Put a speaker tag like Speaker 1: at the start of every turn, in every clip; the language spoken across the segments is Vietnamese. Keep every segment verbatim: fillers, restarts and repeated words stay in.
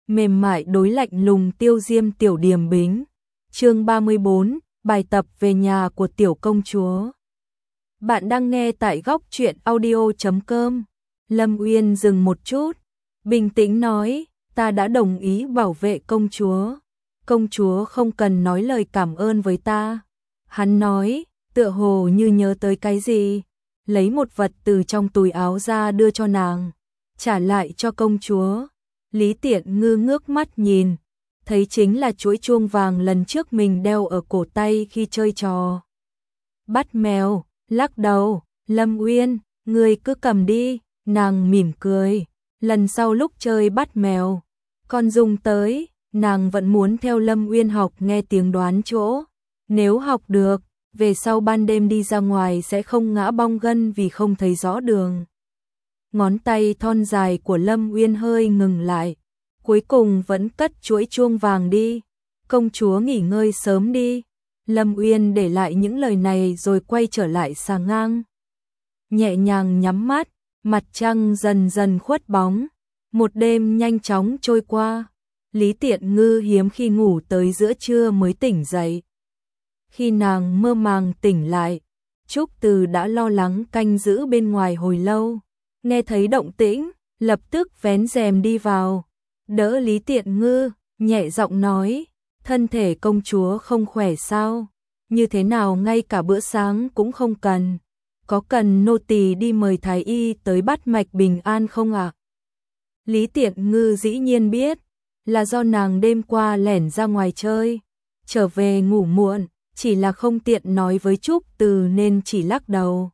Speaker 1: mềm mại đối lạnh lùng tiêu diêm tiểu điềm bính. Chương ba mươi bốn, bài tập về nhà của tiểu công chúa. Bạn đang nghe tại góc truyện audio chấm com. Lâm Uyên dừng một chút, bình tĩnh nói, ta đã đồng ý bảo vệ công chúa. Công chúa không cần nói lời cảm ơn với ta. Hắn nói, tựa hồ như nhớ tới cái gì, lấy một vật từ trong túi áo ra đưa cho nàng, trả lại cho công chúa. Lý Tiện Ngư ngước mắt nhìn, thấy chính là chuỗi chuông vàng lần trước mình đeo ở cổ tay khi chơi trò bắt mèo, lắc đầu, Lâm Uyên, ngươi cứ cầm đi, nàng mỉm cười, lần sau lúc chơi bắt mèo, con dùng tới, nàng vẫn muốn theo Lâm Uyên học nghe tiếng đoán chỗ, nếu học được, về sau ban đêm đi ra ngoài sẽ không ngã bong gân vì không thấy rõ đường. Ngón tay thon dài của Lâm Uyên hơi ngừng lại, cuối cùng vẫn cất chuỗi chuông vàng đi. Công chúa nghỉ ngơi sớm đi. Lâm Uyên để lại những lời này rồi quay trở lại xà ngang. Nhẹ nhàng nhắm mắt, mặt trăng dần dần khuất bóng. Một đêm nhanh chóng trôi qua. Lý Tiện Ngư hiếm khi ngủ tới giữa trưa mới tỉnh dậy. Khi nàng mơ màng tỉnh lại, Trúc Từ đã lo lắng canh giữ bên ngoài hồi lâu. Nghe thấy động tĩnh, lập tức vén rèm đi vào, đỡ Lý Tiện Ngư, nhẹ giọng nói, thân thể công chúa không khỏe sao, như thế nào ngay cả bữa sáng cũng không cần, có cần nô tỳ đi mời thái y tới bắt mạch bình an không ạ? À? Lý Tiện Ngư dĩ nhiên biết, là do nàng đêm qua lẻn ra ngoài chơi, trở về ngủ muộn, chỉ là không tiện nói với Trúc Từ nên chỉ lắc đầu.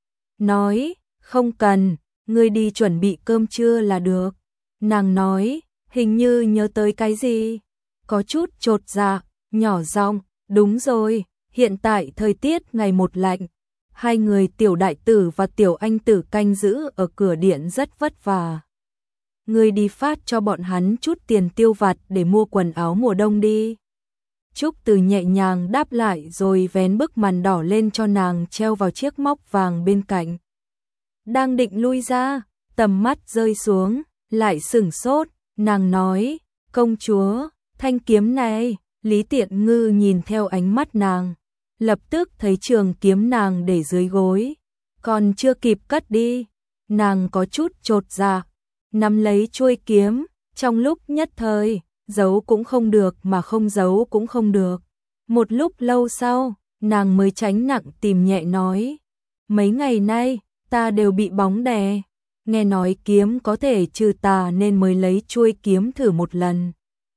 Speaker 1: Nói, không cần. Ngươi đi chuẩn bị cơm trưa là được. Nàng nói, hình như nhớ tới cái gì. Có chút chột dạ, nhỏ giọng, đúng rồi, hiện tại thời tiết ngày một lạnh. Hai người tiểu đại tử và tiểu anh tử canh giữ ở cửa điện rất vất vả. Ngươi đi phát cho bọn hắn chút tiền tiêu vặt để mua quần áo mùa đông đi. Trúc Từ nhẹ nhàng đáp lại rồi vén bức màn đỏ lên cho nàng treo vào chiếc móc vàng bên cạnh. Đang định lui ra, tầm mắt rơi xuống, lại sửng sốt, nàng nói, công chúa, thanh kiếm này, Lý Tiện Ngư nhìn theo ánh mắt nàng, lập tức thấy trường kiếm nàng để dưới gối, còn chưa kịp cất đi, nàng có chút chột dạ, nắm lấy chuôi kiếm, trong lúc nhất thời, giấu cũng không được mà không giấu cũng không được. Một lúc lâu sau, nàng mới tránh nặng tìm nhẹ nói, mấy ngày nay, ta đều bị bóng đè, nghe nói kiếm có thể trừ tà nên mới lấy chuôi kiếm thử một lần.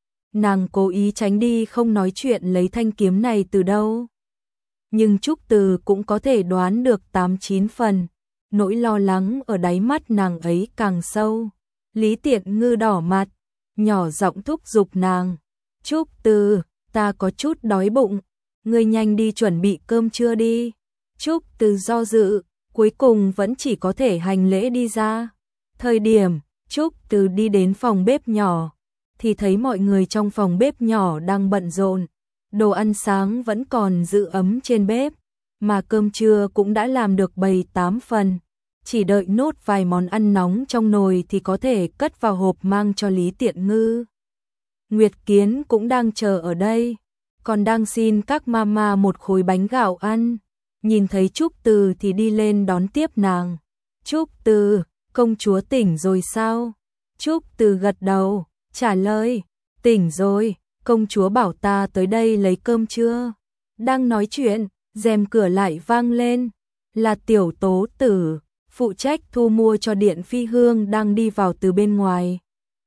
Speaker 1: Nàng cố ý tránh đi không nói chuyện lấy thanh kiếm này từ đâu. Nhưng Trúc Từ cũng có thể đoán được tám chín phần, nỗi lo lắng ở đáy mắt nàng ấy càng sâu. Lý Tiện Ngư đỏ mặt, nhỏ giọng thúc giục nàng, Trúc Từ, ta có chút đói bụng, ngươi nhanh đi chuẩn bị cơm trưa đi. Trúc Từ do dự, cuối cùng vẫn chỉ có thể hành lễ đi ra. Thời điểm, Trúc Từ đi đến phòng bếp nhỏ, thì thấy mọi người trong phòng bếp nhỏ đang bận rộn. Đồ ăn sáng vẫn còn giữ ấm trên bếp, mà cơm trưa cũng đã làm được bảy tám phần. Chỉ đợi nốt vài món ăn nóng trong nồi thì có thể cất vào hộp mang cho Lý Tiện Ngư. Nguyệt Kiến cũng đang chờ ở đây, còn đang xin các mama một khối bánh gạo ăn. Nhìn thấy Trúc Từ thì đi lên đón tiếp nàng. Trúc Từ, công chúa tỉnh rồi sao? Trúc Từ gật đầu, trả lời, tỉnh rồi, công chúa bảo ta tới đây lấy cơm trưa. Đang nói chuyện, rèm cửa lại vang lên, là Tiểu Tố Tử, phụ trách thu mua cho Điện Phi Hương đang đi vào từ bên ngoài.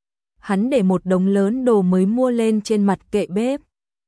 Speaker 1: Hắn để một đống lớn đồ mới mua lên trên mặt kệ bếp.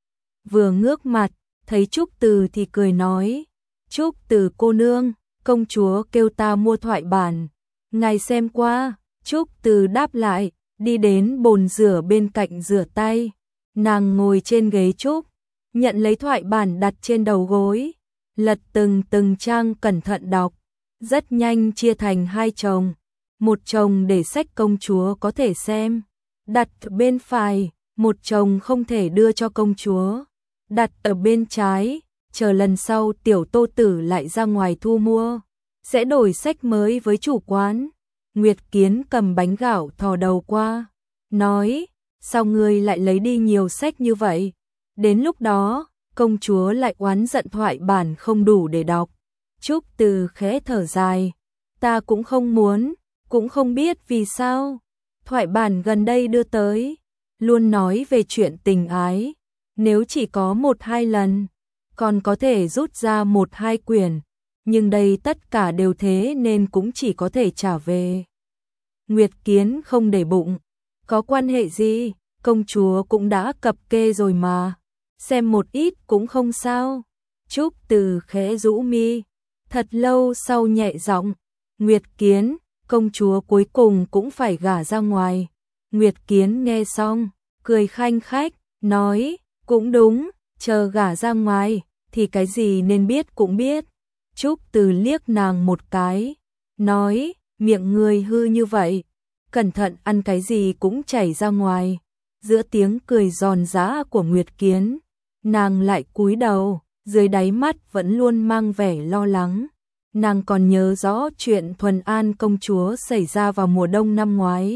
Speaker 1: Vừa ngước mặt, thấy Trúc Từ thì cười nói, Trúc Từ cô nương, công chúa kêu ta mua thoại bản, ngài xem qua. Trúc Từ đáp lại, đi đến bồn rửa bên cạnh rửa tay. Nàng ngồi trên ghế trúc, nhận lấy thoại bản đặt trên đầu gối, lật từng từng trang cẩn thận đọc, rất nhanh chia thành hai chồng, một chồng để sách công chúa có thể xem, đặt ở bên phải, một chồng không thể đưa cho công chúa, đặt ở bên trái. Chờ lần sau Tiểu Tô Tử lại ra ngoài thu mua, sẽ đổi sách mới với chủ quán. Nguyệt Kiến cầm bánh gạo thò đầu qua, nói, sao ngươi lại lấy đi nhiều sách như vậy? Đến lúc đó, công chúa lại oán giận thoại bản không đủ để đọc. Trúc Từ khẽ thở dài, ta cũng không muốn, cũng không biết vì sao. Thoại bản gần đây đưa tới, luôn nói về chuyện tình ái, nếu chỉ có một hai lần, còn có thể rút ra một hai quyển, nhưng đây tất cả đều thế nên cũng chỉ có thể trả về. Nguyệt Kiến không để bụng, có quan hệ gì, công chúa cũng đã cập kê rồi mà, xem một ít cũng không sao. Trúc Từ khẽ rũ mi, thật lâu sau nhẹ giọng, Nguyệt Kiến, công chúa cuối cùng cũng phải gả ra ngoài. Nguyệt Kiến nghe xong, cười khanh khách, nói, cũng đúng, chờ gả ra ngoài, thì cái gì nên biết cũng biết. Trúc Từ liếc nàng một cái, nói, miệng ngươi hư như vậy, cẩn thận ăn cái gì cũng chảy ra ngoài. Giữa tiếng cười giòn giã của Nguyệt Kiến, nàng lại cúi đầu, dưới đáy mắt vẫn luôn mang vẻ lo lắng. Nàng còn nhớ rõ chuyện Thuần An công chúa xảy ra vào mùa đông năm ngoái.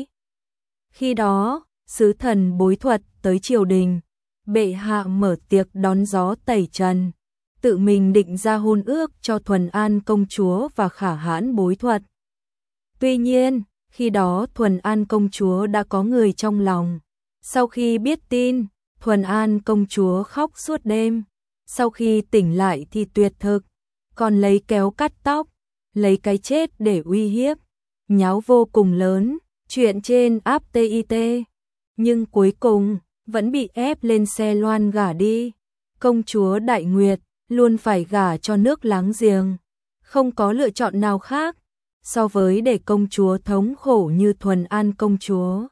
Speaker 1: Khi đó, sứ thần Bối Thuật tới triều đình, bệ hạ mở tiệc đón gió tẩy trần, tự mình định ra hôn ước cho Thuần An công chúa và Khả Hãn Bối Thuật. Tuy nhiên, khi đó Thuần An công chúa đã có người trong lòng. Sau khi biết tin, Thuần An công chúa khóc suốt đêm. Sau khi tỉnh lại thì tuyệt thực, còn lấy kéo cắt tóc, lấy cái chết để uy hiếp, nháo vô cùng lớn, chuyện trên app tê i tê. Nhưng cuối cùng, vẫn bị ép lên xe loan gả đi. Công chúa Đại Nguyệt luôn phải gả cho nước láng giềng, không có lựa chọn nào khác, so với để công chúa thống khổ như Thuần An công chúa.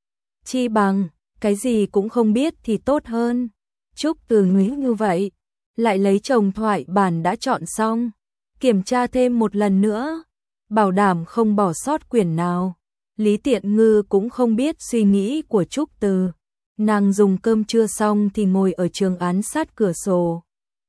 Speaker 1: Chi bằng, cái gì cũng không biết thì tốt hơn. Trúc Từ nghĩ như vậy, lại lấy chồng thoại bản đã chọn xong, kiểm tra thêm một lần nữa, bảo đảm không bỏ sót quyển nào. Lý Tiện Ngư cũng không biết suy nghĩ của Trúc Từ. Nàng dùng cơm trưa xong thì ngồi ở trường án sát cửa sổ,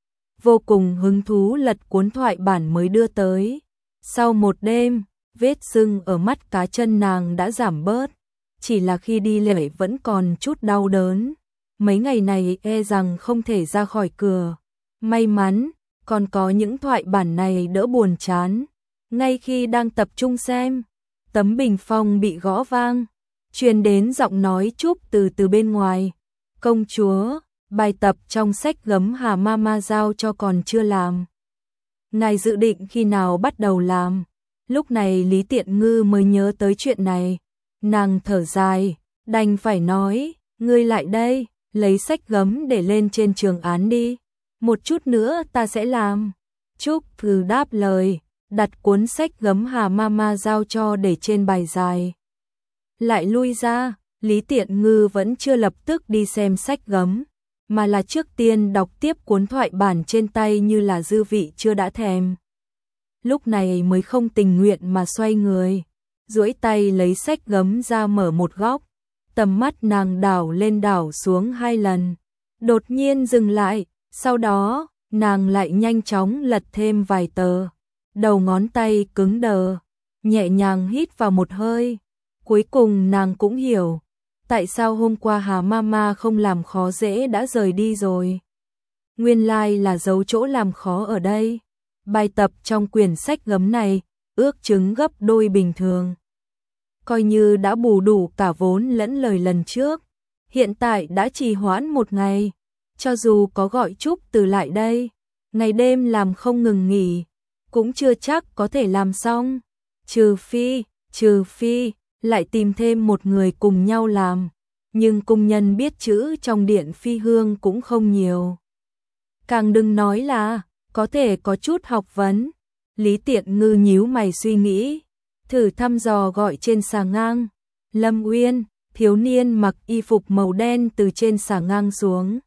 Speaker 1: vô cùng hứng thú lật cuốn thoại bản mới đưa tới. Sau một đêm, vết sưng ở mắt cá chân nàng đã giảm bớt, chỉ là khi đi lễ vẫn còn chút đau đớn. Mấy ngày này e rằng không thể ra khỏi cửa. May mắn, còn có những thoại bản này đỡ buồn chán. Ngay khi đang tập trung xem, tấm bình phong bị gõ vang, truyền đến giọng nói Trúc Từ từ bên ngoài. Công chúa, bài tập trong sách gấm Hà Mama giao cho còn chưa làm. Ngài dự định khi nào bắt đầu làm? Lúc này Lý Tiện Ngư mới nhớ tới chuyện này. Nàng thở dài, đành phải nói, ngươi lại đây, lấy sách gấm để lên trên trường án đi. Một chút nữa ta sẽ làm. Trúc Từ đáp lời, đặt cuốn sách gấm Hà Mama giao cho để trên bài dài. Lại lui ra, Lý Tiện Ngư vẫn chưa lập tức đi xem sách gấm, mà là trước tiên đọc tiếp cuốn thoại bản trên tay như là dư vị chưa đã thèm. Lúc này mới không tình nguyện mà xoay người, duỗi tay lấy sách gấm ra mở một góc, tầm mắt nàng đảo lên đảo xuống hai lần, đột nhiên dừng lại, sau đó, nàng lại nhanh chóng lật thêm vài tờ, đầu ngón tay cứng đờ, nhẹ nhàng hít vào một hơi, cuối cùng nàng cũng hiểu, tại sao hôm qua Hà Mama không làm khó dễ đã rời đi rồi. Nguyên lai là giấu chỗ làm khó ở đây. Bài tập trong quyển sách gấm này, ước chừng gấp đôi bình thường. Coi như đã bù đủ cả vốn lẫn lời lần trước. Hiện tại đã trì hoãn một ngày. Cho dù có gọi Trúc Từ lại đây, ngày đêm làm không ngừng nghỉ, cũng chưa chắc có thể làm xong. Trừ phi, trừ phi, lại tìm thêm một người cùng nhau làm. Nhưng công nhân biết chữ trong điện phi hương cũng không nhiều. Càng đừng nói là có thể có chút học vấn. Lý Tiện Ngư nhíu mày suy nghĩ, thử thăm dò gọi trên xà ngang. Lâm Uyên, thiếu niên mặc y phục màu đen từ trên xà ngang xuống.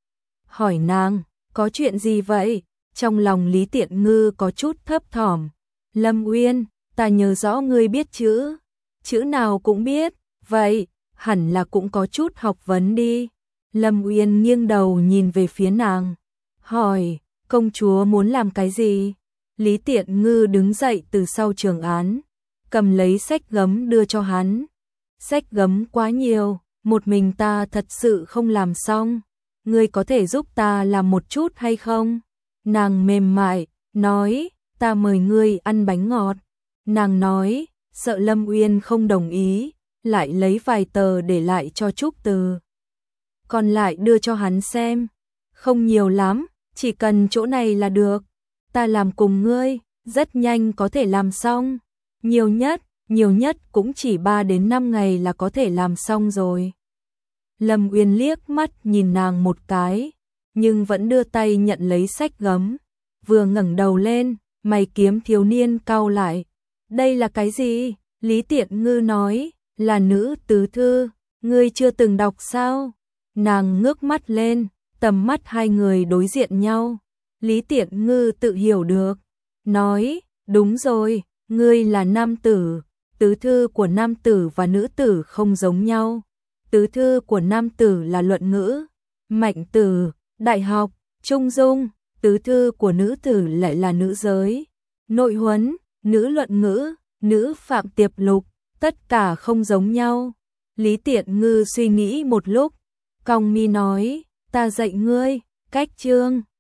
Speaker 1: Hỏi nàng, có chuyện gì vậy? Trong lòng Lý Tiện Ngư có chút thấp thỏm. Lâm Uyên, ta nhớ rõ ngươi biết chữ. Chữ nào cũng biết, vậy, hẳn là cũng có chút học vấn đi. Lâm Uyên nghiêng đầu nhìn về phía nàng, hỏi, công chúa muốn làm cái gì? Lý Tiện Ngư đứng dậy từ sau trường án, cầm lấy sách gấm đưa cho hắn. Sách gấm quá nhiều, một mình ta thật sự không làm xong, ngươi có thể giúp ta làm một chút hay không? Nàng mềm mại, nói, ta mời ngươi ăn bánh ngọt. Nàng nói, sợ Lâm Uyên không đồng ý, lại lấy vài tờ để lại cho Trúc Từ. Còn lại đưa cho hắn xem, không nhiều lắm, chỉ cần chỗ này là được. Ta làm cùng ngươi, rất nhanh có thể làm xong. Nhiều nhất, nhiều nhất cũng chỉ ba đến năm ngày là có thể làm xong rồi. Lâm Uyên liếc mắt nhìn nàng một cái, nhưng vẫn đưa tay nhận lấy sách gấm. Vừa ngẩng đầu lên, mày kiếm thiếu niên cau lại. Đây là cái gì? Lý Tiện Ngư nói, là nữ tứ thư, ngươi chưa từng đọc sao? Nàng ngước mắt lên, tầm mắt hai người đối diện nhau. Lý Tiện Ngư tự hiểu được, nói, đúng rồi, ngươi là nam tử, tứ thư của nam tử và nữ tử không giống nhau. Tứ thư của nam tử là luận ngữ, mạnh tử, đại học, trung dung, tứ thư của nữ tử lại là nữ giới, nội huấn, nữ luận ngữ, nữ phạm tiệp lục, tất cả không giống nhau. Lý Tiện Ngư suy nghĩ một lúc, cong mi nói, ta dạy ngươi, cách chương.